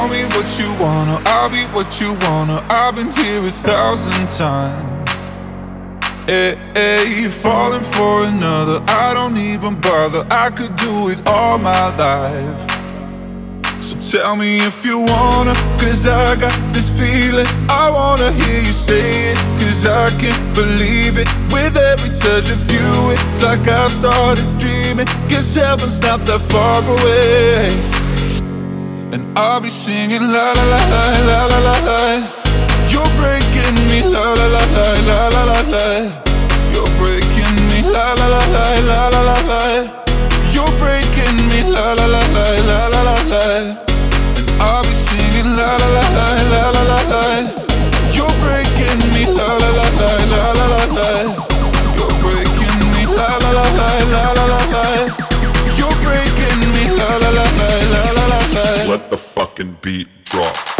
tell me what you wanna, I'll be what you wanna. I've been here 1,000 times. Hey, hey, falling for another, I don't even bother. I could do it all my life. So tell me if you wanna, cause I got this feeling. I wanna hear you say it, cause I can't believe it. With every touch of you, it's like I've started dreaming. Guess heaven's not that far away. And I'll be singing la la la la la la la la. You're breaking me la la la la la la la la. You're breaking me la la la la la la la la. You're breaking me la la la la la la la la. And I'll be singing la la la la la la la la. You're breaking me la la la la la la la la. You're breaking me la la la la la la la la. You're breaking me la la la la la la la la. Let the fucking beat drop.